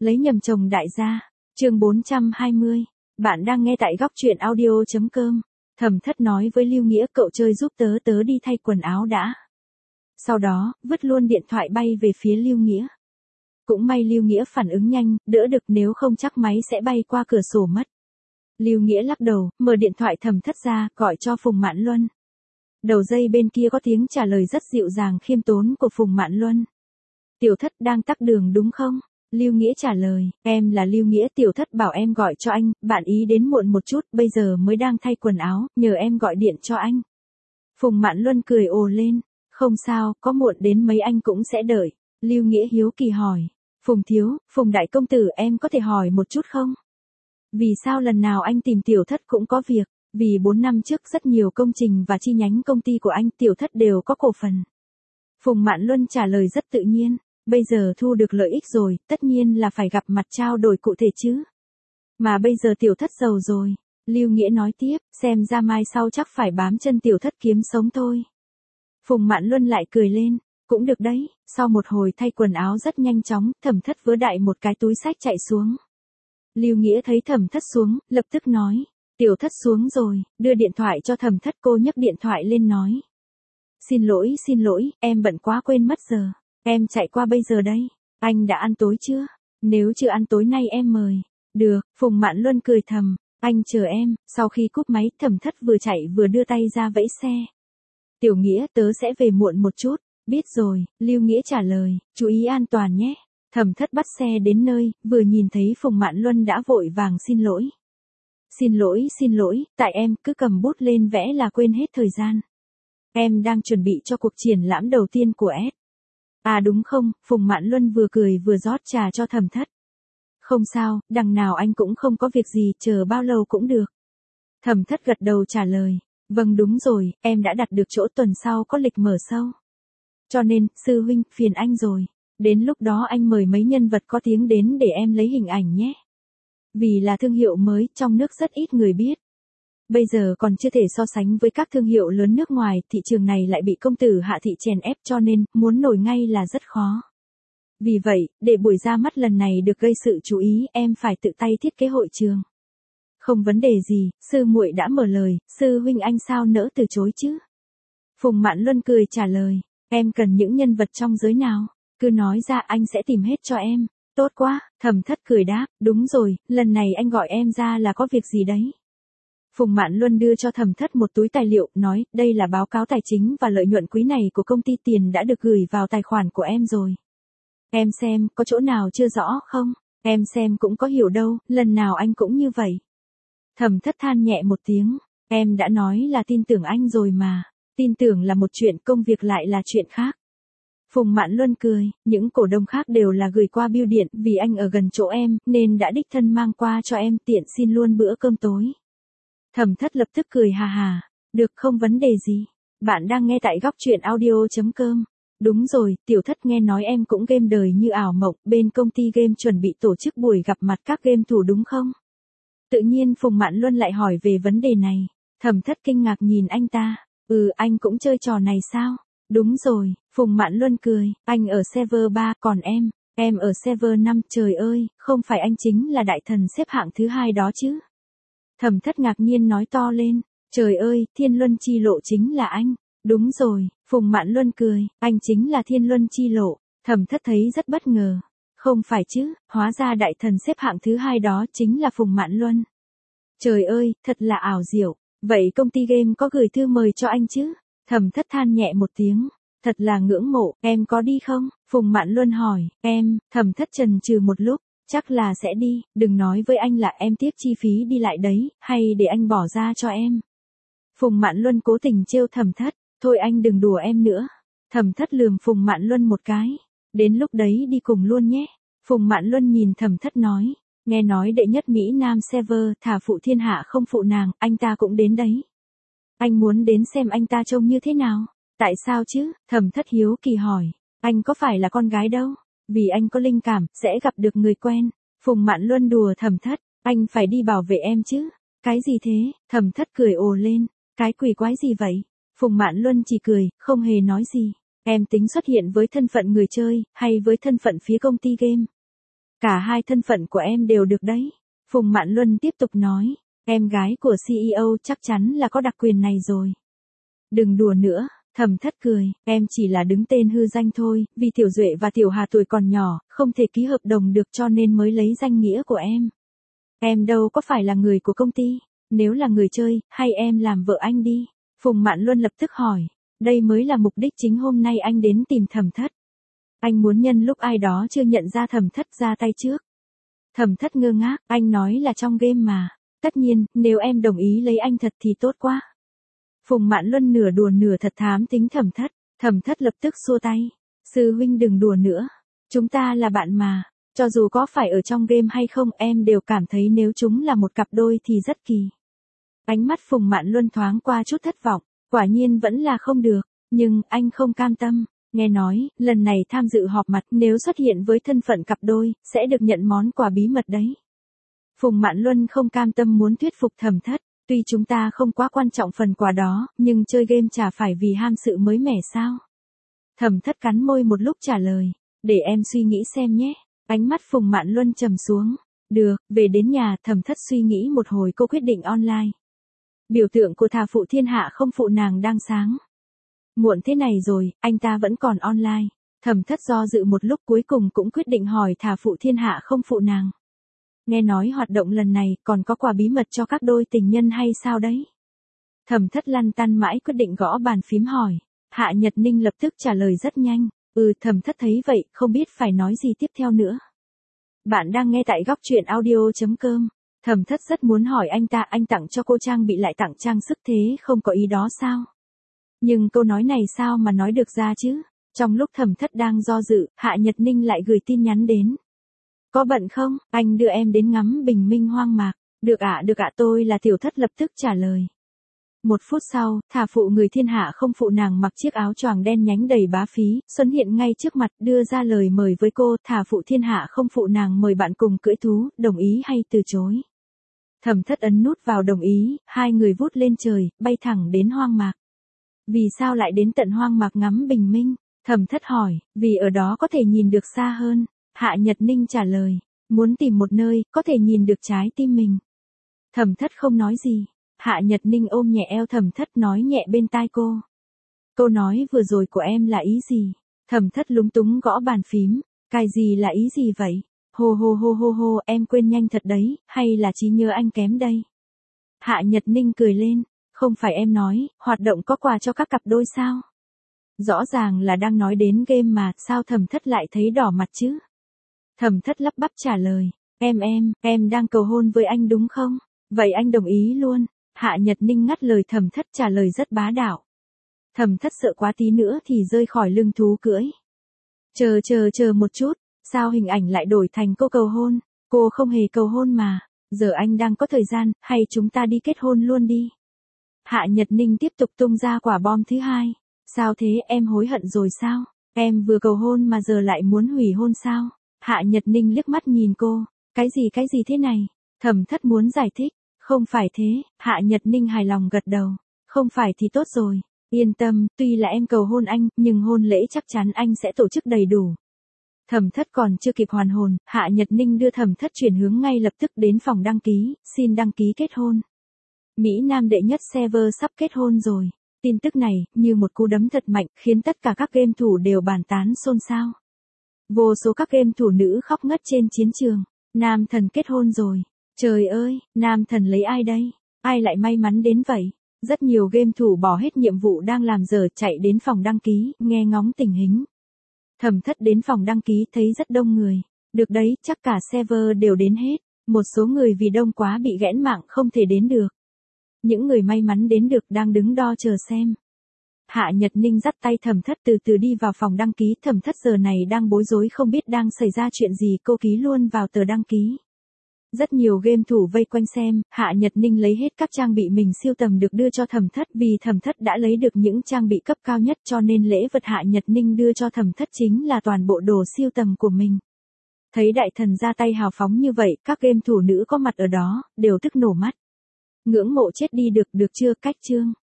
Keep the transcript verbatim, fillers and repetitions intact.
Lấy nhầm chồng đại gia. Chương bốn trăm hai mươi. Bạn đang nghe tại góc truyện audio chấm com. Thẩm Thất nói với Lưu Nghĩa, cậu chơi giúp tớ tớ đi thay quần áo đã. Sau đó, vứt luôn điện thoại bay về phía Lưu Nghĩa. Cũng may Lưu Nghĩa phản ứng nhanh, đỡ được, nếu không chắc máy sẽ bay qua cửa sổ mất. Lưu Nghĩa lắc đầu, mở điện thoại Thẩm Thất ra, gọi cho Phùng Mạn Luân. Đầu dây bên kia có tiếng trả lời rất dịu dàng khiêm tốn của Phùng Mạn Luân. Tiểu Thất đang tắc đường đúng không? Lưu Nghĩa trả lời, em là Lưu Nghĩa, Tiểu Thất bảo em gọi cho anh, bạn ý đến muộn một chút, bây giờ mới đang thay quần áo, nhờ em gọi điện cho anh. Phùng Mạn Luân cười ồ lên, không sao, có muộn đến mấy anh cũng sẽ đợi. Lưu Nghĩa hiếu kỳ hỏi, Phùng thiếu, Phùng đại công tử, em có thể hỏi một chút không? Vì sao lần nào anh tìm Tiểu Thất cũng có việc? Vì bốn năm trước rất nhiều công trình và chi nhánh công ty của anh Tiểu Thất đều có cổ phần. Phùng Mạn Luân trả lời rất tự nhiên, bây giờ thu được lợi ích rồi, tất nhiên là phải gặp mặt trao đổi cụ thể chứ. Mà bây giờ Tiểu Thất giàu rồi. Lưu Nghĩa nói tiếp, xem ra mai sau chắc phải bám chân Tiểu Thất kiếm sống thôi. Phùng Mạn Luân lại cười lên, cũng được đấy. Sau một hồi thay quần áo rất nhanh chóng, Thẩm Thất vớ đại một cái túi xách chạy xuống. Lưu Nghĩa thấy Thẩm Thất xuống, lập tức nói, Tiểu Thất xuống rồi, đưa điện thoại cho Thẩm Thất. Cô nhấc điện thoại lên nói, xin lỗi xin lỗi, em bận quá quên mất giờ, em chạy qua bây giờ đây. Anh đã ăn tối chưa? Nếu chưa ăn tối nay em mời. Được. Phùng Mạn Luân cười thầm, anh chờ em. Sau khi cúp máy, Thẩm Thất vừa chạy vừa đưa tay ra vẫy xe. Tiểu Nghĩa, tớ sẽ về muộn một chút. Biết rồi. Lưu Nghĩa trả lời, chú ý an toàn nhé. Thẩm Thất bắt xe đến nơi, vừa nhìn thấy Phùng Mạn Luân đã vội vàng xin lỗi. Xin lỗi xin lỗi, tại em cứ cầm bút lên vẽ là quên hết thời gian. Em đang chuẩn bị cho cuộc triển lãm đầu tiên của S. À đúng không? Phùng Mạn Luân vừa cười vừa rót trà cho Thẩm Thất. Không sao, đằng nào anh cũng không có việc gì, chờ bao lâu cũng được. Thẩm Thất gật đầu trả lời, vâng đúng rồi, em đã đặt được chỗ, tuần sau có lịch mở show. Cho nên, sư huynh, phiền anh rồi. Đến lúc đó anh mời mấy nhân vật có tiếng đến để em lấy hình ảnh nhé. Vì là thương hiệu mới, trong nước rất ít người biết. Bây giờ còn chưa thể so sánh với các thương hiệu lớn nước ngoài, thị trường này lại bị công tử Hạ Thị chèn ép, cho nên, muốn nổi ngay là rất khó. Vì vậy, để buổi ra mắt lần này được gây sự chú ý, em phải tự tay thiết kế hội trường. Không vấn đề gì, sư muội đã mở lời, sư huynh anh sao nỡ từ chối chứ? Phùng Mạn Luân cười trả lời, em cần những nhân vật trong giới nào? Cứ nói ra anh sẽ tìm hết cho em. Tốt quá. Thẩm Thất cười đáp, đúng rồi, lần này anh gọi em ra là có việc gì đấy? Phùng Mạn Luân đưa cho Thẩm Thất một túi tài liệu, nói, đây là báo cáo tài chính và lợi nhuận quý này của công ty, tiền đã được gửi vào tài khoản của em rồi. Em xem, có chỗ nào chưa rõ không? Em xem cũng có hiểu đâu, lần nào anh cũng như vậy. Thẩm Thất than nhẹ một tiếng, em đã nói là tin tưởng anh rồi mà. Tin tưởng là một chuyện, công việc lại là chuyện khác. Phùng Mạn Luân cười, những cổ đông khác đều là gửi qua bưu điện, vì anh ở gần chỗ em, nên đã đích thân mang qua cho em, tiện xin luôn bữa cơm tối. Thẩm Thất lập tức cười hà hà, được, không vấn đề gì. Bạn đang nghe tại góc truyện audio chấm com. Đúng rồi, Tiểu Thất nghe nói em cũng game đời như ảo mộng, bên công ty game chuẩn bị tổ chức buổi gặp mặt các game thủ đúng không? Tự nhiên Phùng Mạn Luân lại hỏi về vấn đề này. Thẩm Thất kinh ngạc nhìn anh ta, ừ, anh cũng chơi trò này sao? Đúng rồi. Phùng Mạn Luân cười, anh ở server ba, còn em, em ở server năm, trời ơi, không phải anh chính là đại thần xếp hạng thứ hai đó chứ? Thẩm Thất ngạc nhiên nói to lên, trời ơi, Thiên Luân Chi Lộ chính là anh. Đúng rồi. Phùng Mạn Luân cười, anh chính là Thiên Luân Chi Lộ. Thẩm Thất thấy rất bất ngờ. Không phải chứ, hóa ra đại thần xếp hạng thứ hai đó chính là Phùng Mạn Luân. Trời ơi, thật là ảo diệu. Vậy công ty game có gửi thư mời cho anh chứ? Thẩm Thất than nhẹ một tiếng, thật là ngưỡng mộ, em có đi không? Phùng Mạn Luân hỏi, em. Thẩm Thất chần chừ một lúc, chắc là sẽ đi, đừng nói với anh là em tiếp chi phí đi lại đấy, hay để anh bỏ ra cho em. Phùng Mạn Luân cố tình trêu Thẩm Thất, thôi anh đừng đùa em nữa. Thẩm Thất lườm Phùng Mạn Luân một cái, đến lúc đấy đi cùng luôn nhé. Phùng Mạn Luân nhìn Thẩm Thất nói, nghe nói đệ nhất Mỹ Nam server, thả phụ thiên hạ không phụ nàng, anh ta cũng đến đấy. Anh muốn đến xem anh ta trông như thế nào? Tại sao chứ? Thẩm Thất hiếu kỳ hỏi, anh có phải là con gái đâu? Vì anh có linh cảm, sẽ gặp được người quen. Phùng Mạn Luân đùa Thẩm Thất, anh phải đi bảo vệ em chứ. Cái gì thế? Thẩm Thất cười ồ lên, cái quỷ quái gì vậy? Phùng Mạn Luân chỉ cười, không hề nói gì. Em tính xuất hiện với thân phận người chơi, hay với thân phận phía công ty game? Cả hai thân phận của em đều được đấy. Phùng Mạn Luân tiếp tục nói, em gái của xê e ô chắc chắn là có đặc quyền này rồi. Đừng đùa nữa, Thẩm Thất cười, em chỉ là đứng tên hư danh thôi, vì Tiểu Duệ và Tiểu Hà tuổi còn nhỏ, không thể ký hợp đồng được cho nên mới lấy danh nghĩa của em. Em đâu có phải là người của công ty, nếu là người chơi, hay em làm vợ anh đi. Phùng Mạn Luân lập tức hỏi, đây mới là mục đích chính hôm nay anh đến tìm Thẩm Thất. Anh muốn nhân lúc ai đó chưa nhận ra Thẩm Thất ra tay trước. Thẩm Thất ngơ ngác, anh nói là trong game mà. Tất nhiên, nếu em đồng ý lấy anh thật thì tốt quá. Phùng Mạn Luân nửa đùa nửa thật thám tính Thẩm Thất. Thẩm Thất lập tức xua tay. Sư huynh đừng đùa nữa. Chúng ta là bạn mà. Cho dù có phải ở trong game hay không em đều cảm thấy nếu chúng là một cặp đôi thì rất kỳ. Ánh mắt Phùng Mạn Luân thoáng qua chút thất vọng. Quả nhiên vẫn là không được. Nhưng anh không cam tâm. Nghe nói, lần này tham dự họp mặt nếu xuất hiện với thân phận cặp đôi, sẽ được nhận món quà bí mật đấy. Phùng Mạn Luân không cam tâm muốn thuyết phục Thẩm Thất, tuy chúng ta không quá quan trọng phần quà đó, nhưng chơi game chả phải vì ham sự mới mẻ sao. Thẩm Thất cắn môi một lúc trả lời, để em suy nghĩ xem nhé. Ánh mắt Phùng Mạn Luân trầm xuống. Được, về đến nhà, Thẩm Thất suy nghĩ một hồi cô quyết định online. Biểu tượng của thà phụ thiên hạ không phụ nàng đang sáng. Muộn thế này rồi, anh ta vẫn còn online. Thẩm Thất do dự một lúc cuối cùng cũng quyết định hỏi thà phụ thiên hạ không phụ nàng. Nghe nói hoạt động lần này còn có quà bí mật cho các đôi tình nhân hay sao đấy? Thẩm Thất lăn tăn mãi quyết định gõ bàn phím hỏi. Hạ Nhật Ninh lập tức trả lời rất nhanh. Ừ, Thẩm Thất thấy vậy, không biết phải nói gì tiếp theo nữa. Bạn đang nghe tại góc truyện audio chấm com. Thẩm Thất rất muốn hỏi anh ta, anh tặng cho cô trang bị lại tặng trang sức thế không có ý đó sao? Nhưng câu nói này sao mà nói được ra chứ? Trong lúc Thẩm Thất đang do dự, Hạ Nhật Ninh lại gửi tin nhắn đến. Có bận không? Anh đưa em đến ngắm bình minh hoang mạc. Được ạ, được ạ, tôi là Tiểu Thất lập tức trả lời. Một phút sau, thà phụ người thiên hạ không phụ nàng mặc chiếc áo choàng đen nhánh đầy bá phí, xuất hiện ngay trước mặt đưa ra lời mời với cô, thà phụ thiên hạ không phụ nàng mời bạn cùng cưỡi thú, đồng ý hay từ chối. Thẩm Thất ấn nút vào đồng ý, hai người vút lên trời, bay thẳng đến hoang mạc. Vì sao lại đến tận hoang mạc ngắm bình minh? Thẩm Thất hỏi, vì ở đó có thể nhìn được xa hơn. Hạ Nhật Ninh trả lời, muốn tìm một nơi, có thể nhìn được trái tim mình. Thẩm Thất không nói gì. Hạ Nhật Ninh ôm nhẹ eo Thẩm Thất nói nhẹ bên tai cô. Câu nói vừa rồi của em là ý gì? Thẩm Thất lúng túng gõ bàn phím, cái gì là ý gì vậy? Hô hô hô hô hô, em quên nhanh thật đấy, hay là trí nhớ anh kém đây? Hạ Nhật Ninh cười lên, không phải em nói, hoạt động có quà cho các cặp đôi sao? Rõ ràng là đang nói đến game mà, sao Thẩm Thất lại thấy đỏ mặt chứ? Thẩm Thất lắp bắp trả lời, em em, em đang cầu hôn với anh đúng không? Vậy anh đồng ý luôn. Hạ Nhật Ninh ngắt lời Thẩm Thất trả lời rất bá đạo. Thẩm Thất sợ quá tí nữa thì rơi khỏi lưng thú cưỡi. Chờ chờ chờ một chút, sao hình ảnh lại đổi thành cô cầu hôn? Cô không hề cầu hôn mà, giờ anh đang có thời gian, hay chúng ta đi kết hôn luôn đi. Hạ Nhật Ninh tiếp tục tung ra quả bom thứ hai. Sao thế, em hối hận rồi sao? Em vừa cầu hôn mà giờ lại muốn hủy hôn sao? Hạ Nhật Ninh liếc mắt nhìn cô. Cái gì cái gì thế này? Thẩm Thất muốn giải thích. Không phải thế, Hạ Nhật Ninh hài lòng gật đầu. Không phải thì tốt rồi. Yên tâm, tuy là em cầu hôn anh, nhưng hôn lễ chắc chắn anh sẽ tổ chức đầy đủ. Thẩm Thất còn chưa kịp hoàn hồn, Hạ Nhật Ninh đưa Thẩm Thất chuyển hướng ngay lập tức đến phòng đăng ký, xin đăng ký kết hôn. Mỹ Nam đệ nhất server sắp kết hôn rồi. Tin tức này, như một cú đấm thật mạnh, khiến tất cả các game thủ đều bàn tán xôn xao. Vô số các game thủ nữ khóc ngất trên chiến trường. Nam thần kết hôn rồi. Trời ơi, nam thần lấy ai đây? Ai lại may mắn đến vậy? Rất nhiều game thủ bỏ hết nhiệm vụ đang làm giờ chạy đến phòng đăng ký, nghe ngóng tình hình. Thẩm Thất đến phòng đăng ký thấy rất đông người. Được đấy, chắc cả server đều đến hết. Một số người vì đông quá bị nghẽn mạng không thể đến được. Những người may mắn đến được đang đứng đo chờ xem. Hạ Nhật Ninh dắt tay Thẩm Thất từ từ đi vào phòng đăng ký. Thẩm Thất giờ này đang bối rối không biết đang xảy ra chuyện gì, cô ký luôn vào tờ đăng ký. Rất nhiều game thủ vây quanh xem, Hạ Nhật Ninh lấy hết các trang bị mình siêu tầm được đưa cho Thẩm Thất, vì Thẩm Thất đã lấy được những trang bị cấp cao nhất cho nên lễ vật Hạ Nhật Ninh đưa cho Thẩm Thất chính là toàn bộ đồ siêu tầm của mình. Thấy đại thần ra tay hào phóng như vậy, các game thủ nữ có mặt ở đó, đều tức nổ mắt. Ngưỡng mộ chết đi được, được chưa, cách chương.